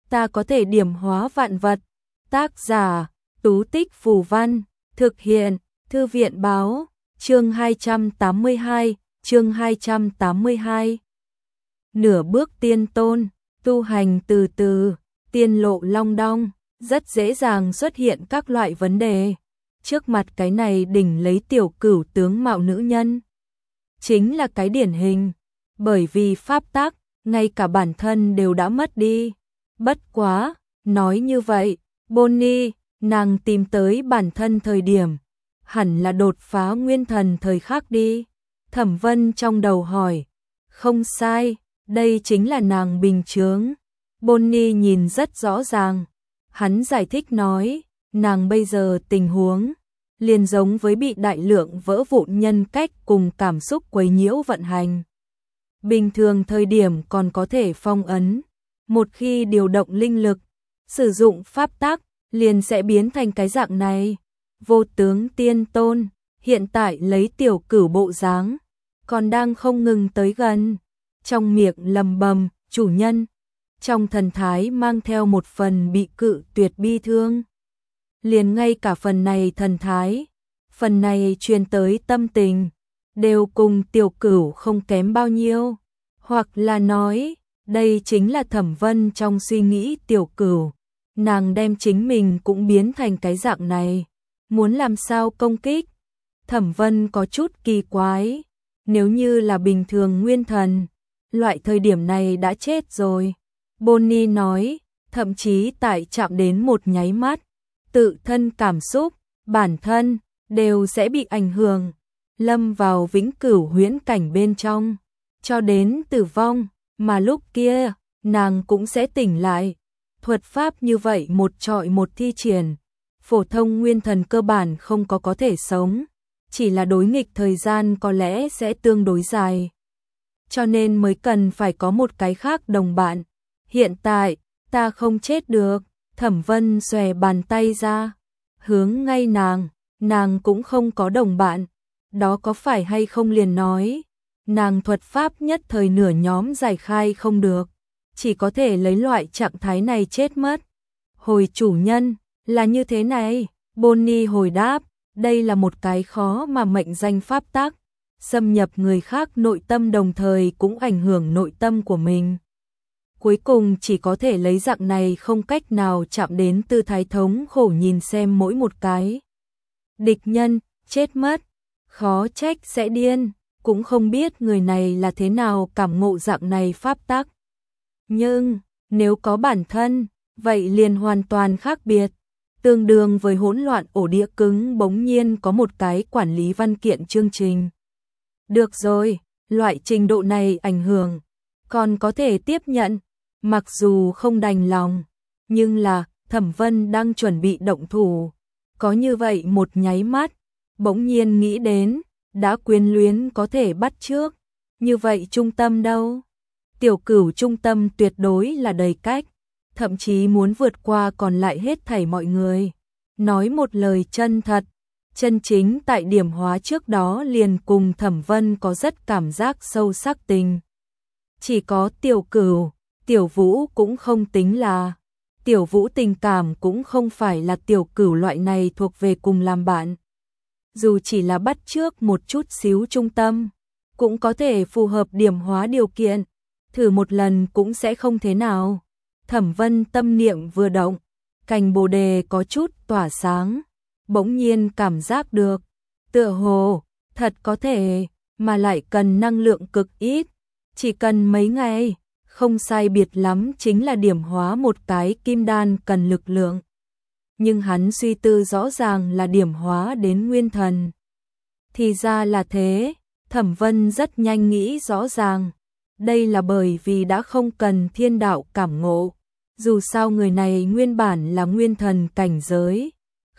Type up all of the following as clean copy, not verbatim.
ta có thể điểm hóa vạn vật. Tác giả, Tú Tích Phù Văn, thực hiện, Thư viện Báo, chương 282, chương 282. Nửa bước tiên tôn, tu hành từ từ, tiên lộ long đong, rất dễ dàng xuất hiện các loại vấn đề. Trước mặt cái này đỉnh lấy tiểu cửu tướng mạo nữ nhân, chính là cái điển hình, bởi vì pháp tắc, ngay cả bản thân đều đã mất đi. Bất quá, nói như vậy, Bonnie, nàng tìm tới bản thân thời điểm, hẳn là đột phá nguyên thần thời khắc đi. Thẩm Vân trong đầu hỏi, không sai, đây chính là nàng bình chướng. Bonnie nhìn rất rõ ràng, hắn giải thích nói, nàng bây giờ tình huống liền giống với bị đại lượng vỡ vụn nhân cách cùng cảm xúc quấy nhiễu vận hành. Bình thường thời điểm còn có thể phong ấn, một khi điều động linh lực, sử dụng pháp tắc, liền sẽ biến thành cái dạng này. Vô tướng tiên tôn, hiện tại lấy tiểu cửu bộ dáng, còn đang không ngừng tới gần, trong miệng lầm bầm, chủ nhân, trong thần thái mang theo một phần bị cự tuyệt bi thương. Liền ngay cả phần này thần thái, phần này truyền tới tâm tình, đều cùng tiểu cửu không kém bao nhiêu. Hoặc là nói, đây chính là Thẩm Vân trong suy nghĩ tiểu cửu, nàng đem chính mình cũng biến thành cái dạng này, muốn làm sao công kích. Thẩm Vân có chút kỳ quái, nếu như là bình thường nguyên thần, loại thời điểm này đã chết rồi. Bonnie nói, thậm chí tại chạm đến một nháy mắt, tự thân cảm xúc, bản thân, đều sẽ bị ảnh hưởng, lâm vào vĩnh cửu huyễn cảnh bên trong, cho đến tử vong, mà lúc kia, nàng cũng sẽ tỉnh lại. Thuật pháp như vậy một trọi một thi triển, phổ thông nguyên thần cơ bản không có thể sống, chỉ là đối nghịch thời gian có lẽ sẽ tương đối dài. Cho nên mới cần phải có một cái khác đồng bạn. Hiện tại, ta không chết được. Thẩm Vân xòe bàn tay ra, hướng ngay nàng cũng không có đồng bạn. Đó có phải hay không liền nói, nàng thuật pháp nhất thời nửa nhóm giải khai không được, chỉ có thể lấy loại trạng thái này chết mất. Hồi chủ nhân, là như thế này, Bonnie hồi đáp, đây là một cái khó mà mệnh danh pháp tắc, xâm nhập người khác nội tâm đồng thời cũng ảnh hưởng nội tâm của mình. Cuối cùng chỉ có thể lấy dạng này không cách nào chạm đến tư thái thống khổ nhìn xem mỗi một cái địch nhân chết mất, khó trách sẽ điên, cũng không biết người này là thế nào cảm ngộ dạng này pháp tắc. Nhưng, nếu có bản thân, vậy liền hoàn toàn khác biệt, tương đương với hỗn loạn ổ đĩa cứng bỗng nhiên có một cái quản lý văn kiện chương trình. Được rồi, loại trình độ này ảnh hưởng, còn có thể tiếp nhận, mặc dù không đành lòng, nhưng là Thẩm Vân đang chuẩn bị động thủ, có như vậy một nháy mắt, bỗng nhiên nghĩ đến, đã quyến luyến có thể bắt chước, như vậy trung tâm đâu? Tiểu cửu trung tâm tuyệt đối là đầy cách, thậm chí muốn vượt qua còn lại hết thảy mọi người. Nói một lời chân thật, chân chính tại điểm hóa trước đó liền cùng Thẩm Vân có rất cảm giác sâu sắc tình. Chỉ có tiểu cửu, tiểu vũ cũng không tính là. Tiểu vũ tình cảm cũng không phải là tiểu cửu loại này thuộc về cùng làm bạn. Dù chỉ là bắt chước một chút xíu trung tâm, cũng có thể phù hợp điểm hóa điều kiện, thử một lần cũng sẽ không thế nào. Thẩm Vân tâm niệm vừa động, cành bồ đề có chút tỏa sáng, bỗng nhiên cảm giác được, tựa hồ, thật có thể, mà lại cần năng lượng cực ít, chỉ cần mấy ngày, không sai biệt lắm chính là điểm hóa một cái kim đan cần lực lượng. Nhưng hắn suy tư rõ ràng là điểm hóa đến nguyên thần. Thì ra là thế, Thẩm Vân rất nhanh nghĩ rõ ràng, đây là bởi vì đã không cần thiên đạo cảm ngộ. Dù sao người này nguyên bản là nguyên thần cảnh giới.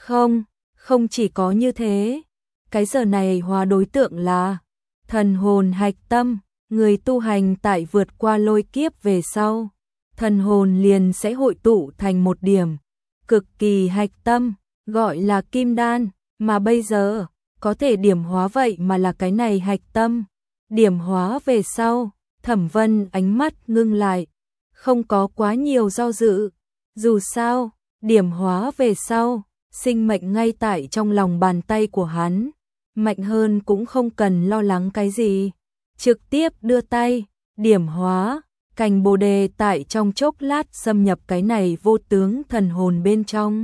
Không chỉ có như thế. Cái giờ này hóa đối tượng là thần hồn hạch tâm. Người tu hành tại vượt qua lôi kiếp về sau. Thần hồn liền sẽ hội tụ thành một điểm. Cực kỳ hạch tâm, gọi là kim đan. Mà bây giờ, có thể điểm hóa vậy mà là cái này hạch tâm. Điểm hóa về sau, Thẩm Vân ánh mắt ngưng lại. Không có quá nhiều do dự, Dù sao, điểm hóa về sau, sinh mệnh ngay tại trong lòng bàn tay của hắn, mạnh hơn cũng không cần lo lắng cái gì. Trực tiếp đưa tay, điểm hóa, cành bồ đề tại trong chốc lát xâm nhập cái này vô tướng thần hồn bên trong.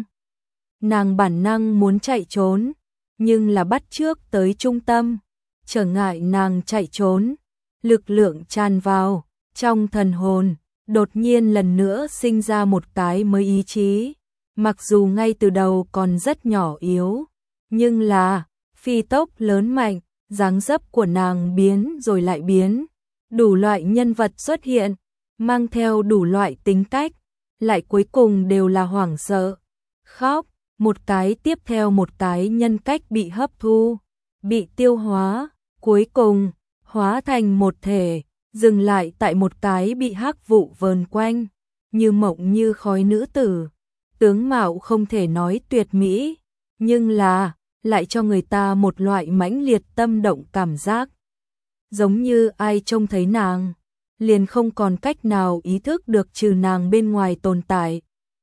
Nàng bản năng muốn chạy trốn, nhưng là bắt trước tới trung tâm, trở ngại nàng chạy trốn, lực lượng tràn vào, trong thần hồn, đột nhiên lần nữa sinh ra một cái mới ý chí, mặc dù ngay từ đầu còn rất nhỏ yếu, nhưng là, phi tốc lớn mạnh, dáng dấp của nàng biến rồi lại biến, đủ loại nhân vật xuất hiện, mang theo đủ loại tính cách, lại cuối cùng đều là hoảng sợ, khóc, một cái tiếp theo một cái nhân cách bị hấp thu, bị tiêu hóa, cuối cùng, hóa thành một thể, dừng lại tại một cái bị hắc vụ vờn quanh, như mộng như khói nữ tử, tướng mạo không thể nói tuyệt mỹ, nhưng là, lại cho người ta một loại mãnh liệt tâm động cảm giác. Giống như ai trông thấy nàng, liền không còn cách nào ý thức được trừ nàng bên ngoài tồn tại.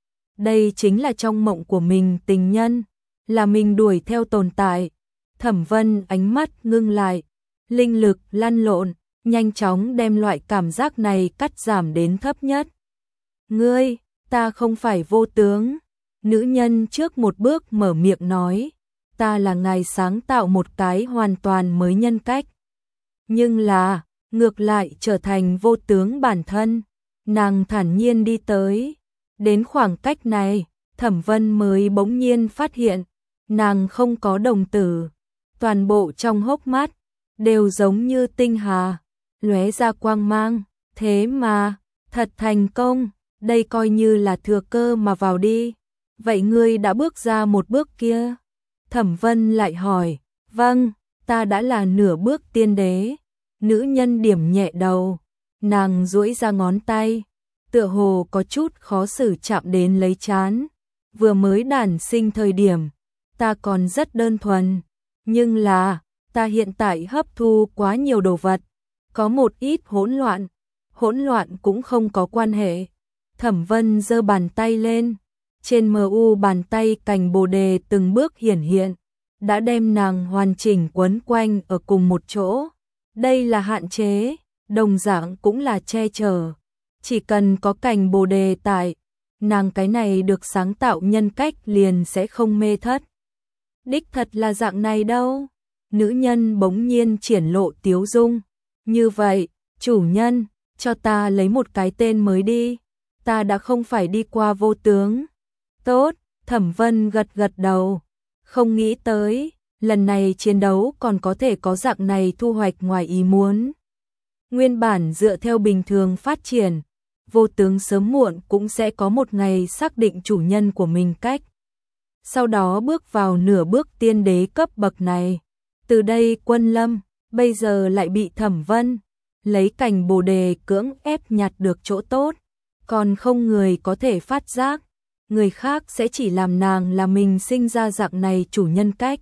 Đây chính là trong mộng của mình tình nhân, là mình đuổi theo tồn tại. Thẩm Vân ánh mắt ngưng lại, linh lực lăn lộn, nhanh chóng đem loại cảm giác này cắt giảm đến thấp nhất. Ngươi, ta không phải vô tướng. Nữ nhân trước một bước mở miệng nói, ta là ngài sáng tạo một cái hoàn toàn mới nhân cách. Nhưng là, ngược lại trở thành vô tướng bản thân. Nàng thản nhiên đi tới. Đến khoảng cách này, Thẩm Vân mới bỗng nhiên phát hiện, nàng không có đồng tử. Toàn bộ trong hốc mắt, đều giống như tinh hà, lóe ra quang mang. Thế mà, thật thành công, đây coi như là thừa cơ mà vào đi. Vậy ngươi đã bước ra một bước kia? Thẩm Vân lại hỏi, vâng, ta đã là nửa bước tiên đế. Nữ nhân điểm nhẹ đầu, nàng duỗi ra ngón tay, tựa hồ có chút khó xử chạm đến lấy trán. Vừa mới đản sinh thời điểm, ta còn rất đơn thuần, nhưng là, ta hiện tại hấp thu quá nhiều đồ vật, có một ít hỗn loạn cũng không có quan hệ. Thẩm Vân giơ bàn tay lên, trên mu bàn tay cành bồ đề từng bước hiển hiện, đã đem nàng hoàn chỉnh quấn quanh ở cùng một chỗ. Đây là hạn chế, đồng dạng cũng là che chở. Chỉ cần có cành bồ đề tại, nàng cái này được sáng tạo nhân cách liền sẽ không mê thất. Đích thật là dạng này đâu. Nữ nhân bỗng nhiên triển lộ tiếu dung. Như vậy, chủ nhân, cho ta lấy một cái tên mới đi. Ta đã không phải đi qua vô tướng. Tốt, Thẩm Vân gật gật đầu. Không nghĩ tới, lần này chiến đấu còn có thể có dạng này thu hoạch ngoài ý muốn. Nguyên bản dựa theo bình thường phát triển, vô tướng sớm muộn cũng sẽ có một ngày xác định chủ nhân của mình cách. Sau đó bước vào nửa bước tiên đế cấp bậc này. Từ đây Quân Lâm, bây giờ lại bị Thẩm Vân lấy cành bồ đề cưỡng ép nhặt được chỗ tốt. Còn không người có thể phát giác, người khác sẽ chỉ làm nàng là mình sinh ra dạng này chủ nhân cách.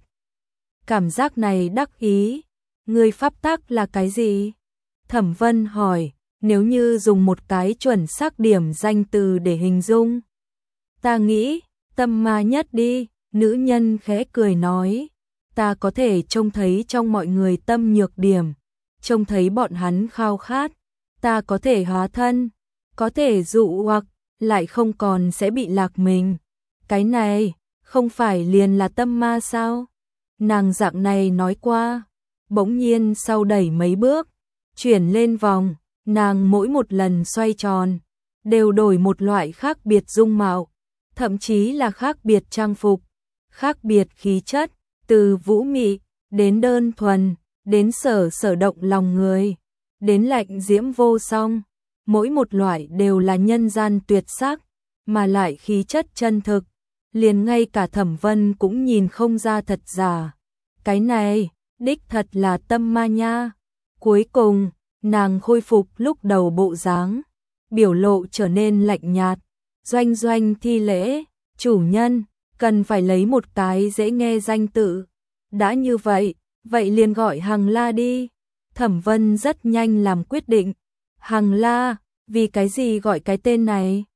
Cảm giác này đắc ý, người pháp tắc là cái gì? Thẩm Vân hỏi, nếu như dùng một cái chuẩn xác điểm danh từ để hình dung. Ta nghĩ, tâm ma nhất đi, nữ nhân khẽ cười nói. Ta có thể trông thấy trong mọi người tâm nhược điểm, trông thấy bọn hắn khao khát. Ta có thể hóa thân, có thể dụ hoặc, lại không còn sẽ bị lạc mình. Cái này, không phải liền là tâm ma sao? Nàng dạng này nói qua, bỗng nhiên sau đẩy mấy bước, chuyển lên vòng, nàng mỗi một lần xoay tròn, đều đổi một loại khác biệt dung mạo, thậm chí là khác biệt trang phục, khác biệt khí chất, từ vũ mị, đến đơn thuần, đến sở động lòng người, đến lạnh diễm vô song, mỗi một loại đều là nhân gian tuyệt sắc, mà lại khí chất chân thực, liền ngay cả Thẩm Vân cũng nhìn không ra thật giả. Cái này, đích thật là tâm ma nha. Cuối cùng, nàng khôi phục lúc đầu bộ dáng, biểu lộ trở nên lạnh nhạt, doanh doanh thi lễ, chủ nhân, cần phải lấy một cái dễ nghe danh tự. Đã như vậy, vậy liền gọi Hằng La đi. Thẩm Vân rất nhanh làm quyết định. Hằng La, vì cái gì gọi cái tên này?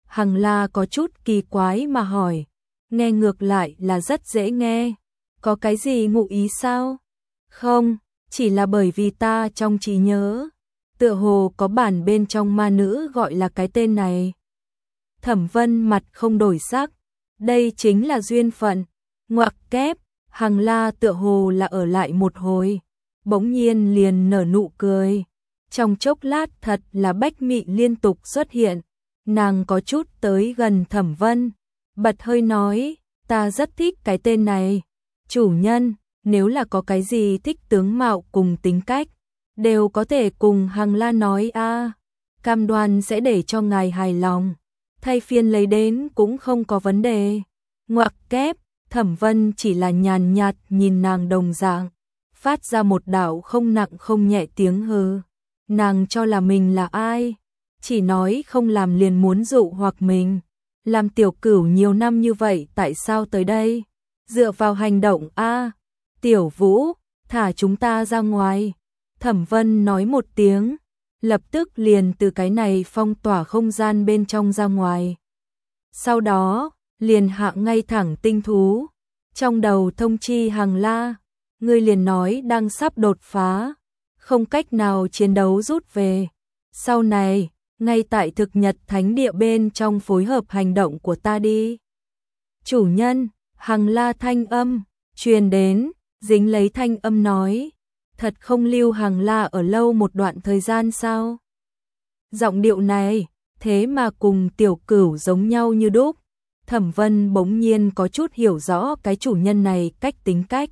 Hằng La có chút kỳ quái mà hỏi, nghe ngược lại là rất dễ nghe, có cái gì ngụ ý sao? Không, chỉ là bởi vì ta trong trí nhớ, tựa hồ có bản bên trong ma nữ gọi là cái tên này. Thẩm Vân mặt không đổi sắc, đây chính là duyên phận, ngoặc kép, Hằng La tựa hồ là ở lại một hồi, bỗng nhiên liền nở nụ cười. Trong chốc lát thật là bách mị liên tục xuất hiện, nàng có chút tới gần Thẩm Vân, bật hơi nói, ta rất thích cái tên này, chủ nhân, nếu là có cái gì thích tướng mạo cùng tính cách, đều có thể cùng Hằng La nói a, cam đoan sẽ để cho ngài hài lòng, thay phiên lấy đến cũng không có vấn đề. Ngoặc kép, Thẩm Vân chỉ là nhàn nhạt nhìn nàng đồng dạng, phát ra một đạo không nặng không nhẹ tiếng hừ. Nàng cho là mình là ai? Chỉ nói không làm liền muốn dụ hoặc mình. Làm tiểu cửu nhiều năm như vậy tại sao tới đây? Dựa vào hành động a. Tiểu Vũ, thả chúng ta ra ngoài. Thẩm Vân nói một tiếng, lập tức liền từ cái này phong tỏa không gian bên trong ra ngoài. Sau đó, liền hạ ngay thẳng tinh thú. Trong đầu thông chi Hằng La, ngươi liền nói đang sắp đột phá, không cách nào chiến đấu rút về. Sau này, ngay tại thực nhật thánh địa bên trong phối hợp hành động của ta đi. Chủ nhân, Hằng La thanh âm, truyền đến, dính lấy thanh âm nói, thật không lưu Hằng La ở lâu một đoạn thời gian sao? Giọng điệu này, thế mà cùng tiểu cửu giống nhau như đúc. Thẩm Vân bỗng nhiên có chút hiểu rõ cái chủ nhân này cách tính cách.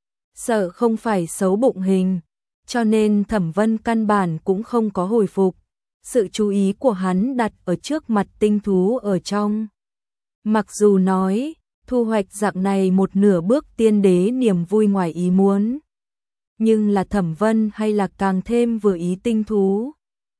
Sợ không phải xấu bụng hình, cho nên Thẩm Vân căn bản cũng không có hồi phục. Sự chú ý của hắn đặt ở trước mặt tinh thú ở trong. Mặc dù nói, thu hoạch dạng này một nửa bước tiên đế niềm vui ngoài ý muốn, nhưng là Thẩm Vân hay là càng thêm vừa ý tinh thú.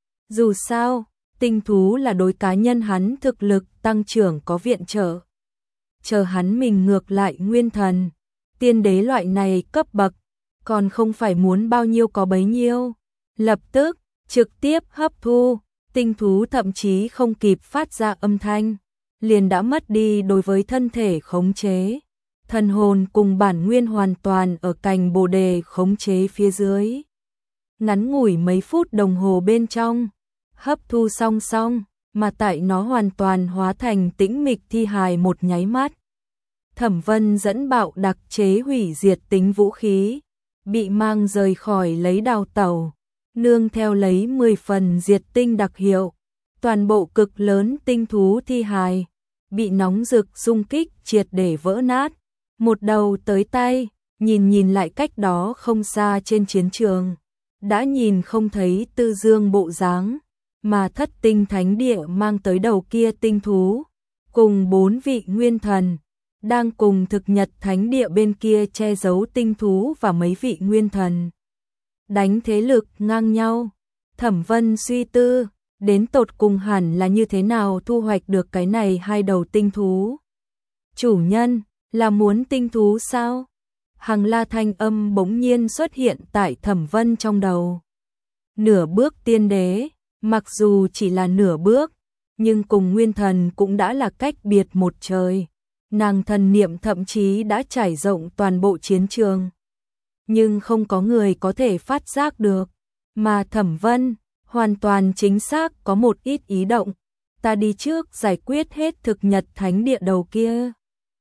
Dù sao, tinh thú là đối cá nhân hắn thực lực tăng trưởng có viện trợ. Chờ hắn mình ngược lại nguyên thần, tiên đế loại này cấp bậc, còn không phải muốn bao nhiêu có bấy nhiêu. Lập tức, trực tiếp hấp thu, tinh thú thậm chí không kịp phát ra âm thanh, liền đã mất đi đối với thân thể khống chế. Thần hồn cùng bản nguyên hoàn toàn ở cành bồ đề khống chế phía dưới. Ngắn ngủi mấy phút đồng hồ bên trong, hấp thu song song, mà tại nó hoàn toàn hóa thành tĩnh mịch thi hài một nháy mắt. Thẩm Vân dẫn bạo đặc chế hủy diệt tính vũ khí, bị mang rời khỏi lấy đào tẩu, nương theo lấy 10 phần diệt tinh đặc hiệu, toàn bộ cực lớn tinh thú thi hài, bị nóng rực xung kích triệt để vỡ nát, một đầu tới tay, nhìn lại cách đó không xa trên chiến trường, đã nhìn không thấy tư dương bộ dáng, mà thất tinh thánh địa mang tới đầu kia tinh thú, cùng 4 vị nguyên thần, đang cùng thực nhật thánh địa bên kia che giấu tinh thú và mấy vị nguyên thần. Đánh thế lực ngang nhau, Thẩm Vân suy tư, đến tột cùng hẳn là như thế nào thu hoạch được cái này hai đầu tinh thú. Chủ nhân, là muốn tinh thú sao? Hằng La thanh âm bỗng nhiên xuất hiện tại Thẩm Vân trong đầu. Nửa bước tiên đế, mặc dù chỉ là nửa bước, nhưng cùng nguyên thần cũng đã là cách biệt một trời. Nàng thần niệm thậm chí đã trải rộng toàn bộ chiến trường. Nhưng không có người có thể phát giác được. Mà Thẩm Vân, hoàn toàn chính xác có một ít ý động. Ta đi trước giải quyết hết thực nhật thánh địa đầu kia.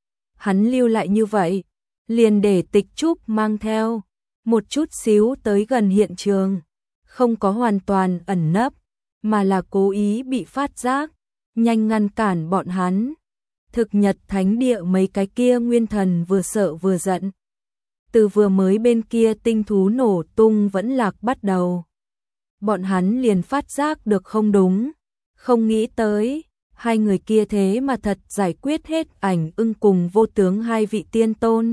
Hắn lưu lại như vậy, liền để Tịch Trúc mang theo, một chút xíu tới gần hiện trường. Không có hoàn toàn ẩn nấp, mà là cố ý bị phát giác, nhanh ngăn cản bọn hắn. Thực nhật thánh địa mấy cái kia nguyên thần vừa sợ vừa giận. Từ vừa mới bên kia tinh thú nổ tung vẫn lạc bắt đầu. Bọn hắn liền phát giác được không đúng, không nghĩ tới, hai người kia thế mà thật giải quyết hết Ảnh Ưng cùng Vô Tướng hai vị tiên tôn.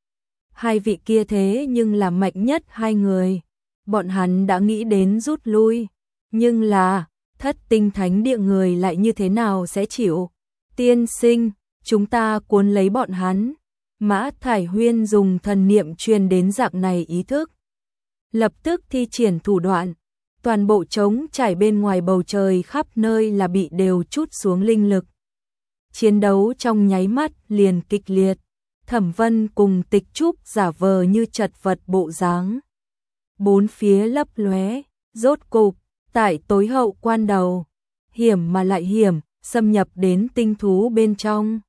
Hai vị kia thế nhưng là mạnh nhất hai người. Bọn hắn đã nghĩ đến rút lui, nhưng là thất tinh thánh địa người lại như thế nào sẽ chịu? Tiên sinh, chúng ta cuốn lấy bọn hắn. Mã Thải Huyên dùng thần niệm truyền đến dạng này ý thức. Lập tức thi triển thủ đoạn, toàn bộ trống trải bên ngoài bầu trời khắp nơi là bị đều trút xuống linh lực. Chiến đấu trong nháy mắt liền kịch liệt, Thẩm Vân cùng Tịch Trúc giả vờ như chật vật bộ dáng. Bốn phía lấp lóe, rốt cục, tại tối hậu quan đầu, hiểm mà lại hiểm, xâm nhập đến tinh thú bên trong.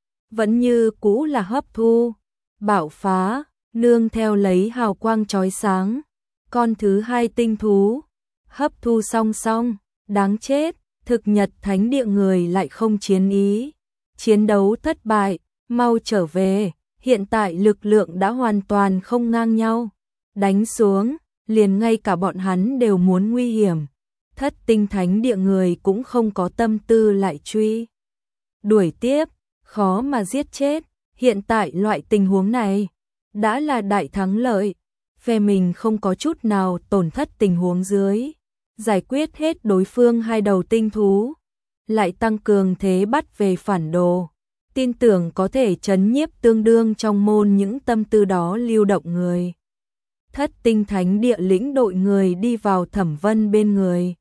Vẫn như cũ là hấp thu, bạo phá, nương theo lấy hào quang chói sáng. Con thứ hai tinh thú, hấp thu song song, đáng chết, thực nhật thánh địa người lại không chiến ý. Chiến đấu thất bại, mau trở về, hiện tại lực lượng đã hoàn toàn không ngang nhau. Đánh xuống, liền ngay cả bọn hắn đều muốn nguy hiểm. Thất tinh thánh địa người cũng không có tâm tư lại truy đuổi tiếp, khó mà giết chết. Hiện tại loại tình huống này đã là đại thắng lợi, phe mình không có chút nào tổn thất tình huống dưới, giải quyết hết đối phương hai đầu tinh thú, lại tăng cường thế bắt về phản đồ, tin tưởng có thể trấn nhiếp tương đương trong môn những tâm tư đó lưu động người. Thất tinh thánh địa lĩnh đội người đi vào Thẩm Vân bên người,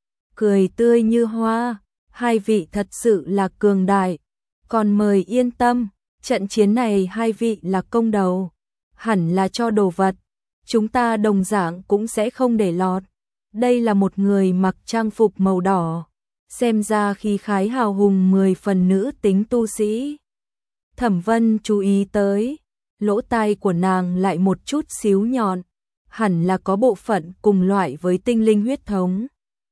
cười tươi như hoa, hai vị thật sự là cường đại, còn mời yên tâm, trận chiến này hai vị là công đầu, hẳn là cho đồ vật, chúng ta đồng dạng cũng sẽ không để lọt. Đây là một người mặc trang phục màu đỏ, xem ra khí khái hào hùng 10 phần nữ tính tu sĩ. Thẩm Vân chú ý tới, lỗ tai của nàng lại một chút xíu nhọn, hẳn là có bộ phận cùng loại với tinh linh huyết thống.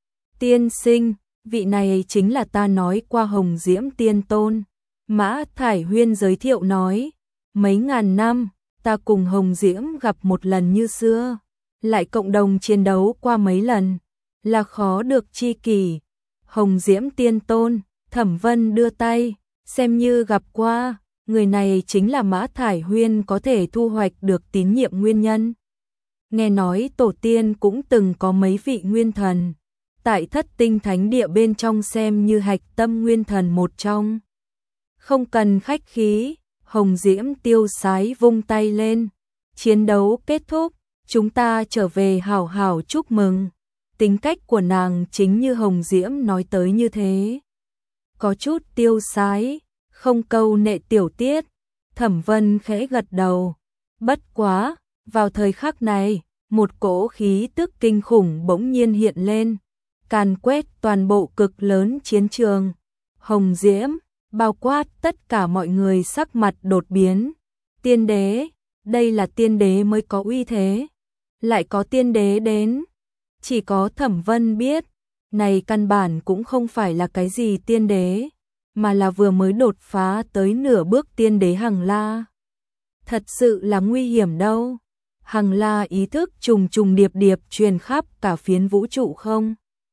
Tiên sinh, vị này chính là ta nói qua Hồng Diễm Tiên Tôn. Mã Thải Huyên giới thiệu nói, mấy ngàn năm, ta cùng Hồng Diễm gặp một lần như xưa, lại cộng đồng chiến đấu qua mấy lần, là khó được chi kỷ. Hồng Diễm Tiên Tôn, Thẩm Vân đưa tay, xem như gặp qua, người này chính là Mã Thải Huyên có thể thu hoạch được tín nhiệm nguyên nhân. Nghe nói tổ tiên cũng từng có mấy vị nguyên thần, tại Thất tinh thánh địa bên trong xem như hạch tâm nguyên thần một trong. Không cần khách khí, Hồng Diễm tiêu sái vung tay lên, chiến đấu kết thúc, chúng ta trở về hảo hảo chúc mừng. Tính cách của nàng chính như Hồng Diễm nói tới như thế, có chút tiêu sái, không câu nệ tiểu tiết. Thẩm Vân khẽ gật đầu, bất quá, vào thời khắc này, một cỗ khí tức kinh khủng bỗng nhiên hiện lên, càn quét toàn bộ cực lớn chiến trường. Hồng Diễm, bao quát tất cả mọi người sắc mặt đột biến. Tiên đế, đây là tiên đế mới có uy thế, lại có tiên đế đến. Chỉ có Thẩm Vân biết, này căn bản cũng không phải là cái gì tiên đế, mà là vừa mới đột phá tới nửa bước tiên đế Hằng La. Thật sự là nguy hiểm đâu. Hằng La ý thức trùng trùng điệp điệp truyền khắp cả phiến vũ trụ không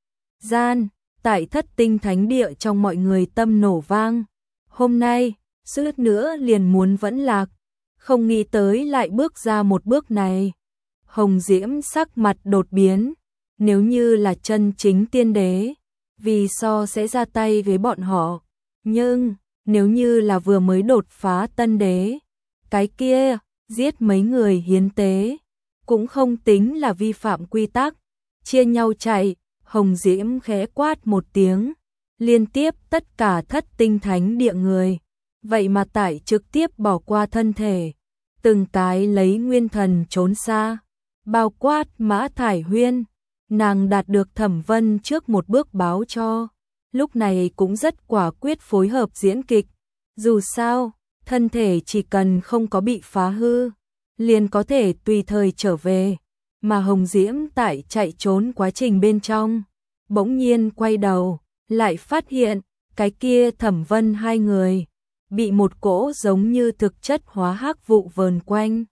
gian, tại Thất tinh thánh địa trong mọi người tâm nổ vang. Hôm nay, suýt nữa liền muốn vẫn lạc, không nghĩ tới lại bước ra một bước này. Hồng Diễm sắc mặt đột biến, nếu như là chân chính tiên đế, vì sao sẽ ra tay với bọn họ, nhưng nếu như là vừa mới đột phá tân đế, cái kia, giết mấy người hiến tế, cũng không tính là vi phạm quy tắc, chia nhau chạy. Hồng Diễm khẽ quát một tiếng, liên tiếp tất cả Thất tinh thánh địa người, vậy mà tại trực tiếp bỏ qua thân thể, từng cái lấy nguyên thần trốn xa, bao quát Mã Thải Huyên. Nàng đạt được Thẩm Vân trước một bước báo cho, lúc này cũng rất quả quyết phối hợp diễn kịch. Dù sao, thân thể chỉ cần không có bị phá hư, liền có thể tùy thời trở về. Mà Hồng Diễm tại chạy trốn quá trình bên trong, bỗng nhiên quay đầu, lại phát hiện, cái kia Thẩm Vân hai người, bị một cỗ giống như thực chất hóa hắc vụ vờn quanh.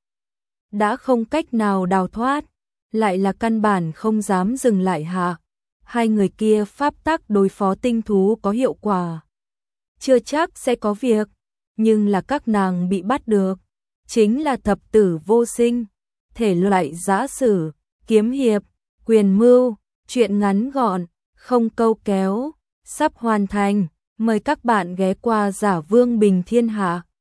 Đã không cách nào đào thoát, lại là căn bản không dám dừng lại hạ. Hai người kia pháp tắc đối phó tinh thú có hiệu quả, chưa chắc sẽ có việc, nhưng là các nàng bị bắt được, chính là thập tử vô sinh, thể loại giã sử, kiếm hiệp, quyền mưu, truyện ngắn gọn, không câu kéo, sắp hoàn thành, mời các bạn ghé qua Giả Vương Bình Thiên Hạ.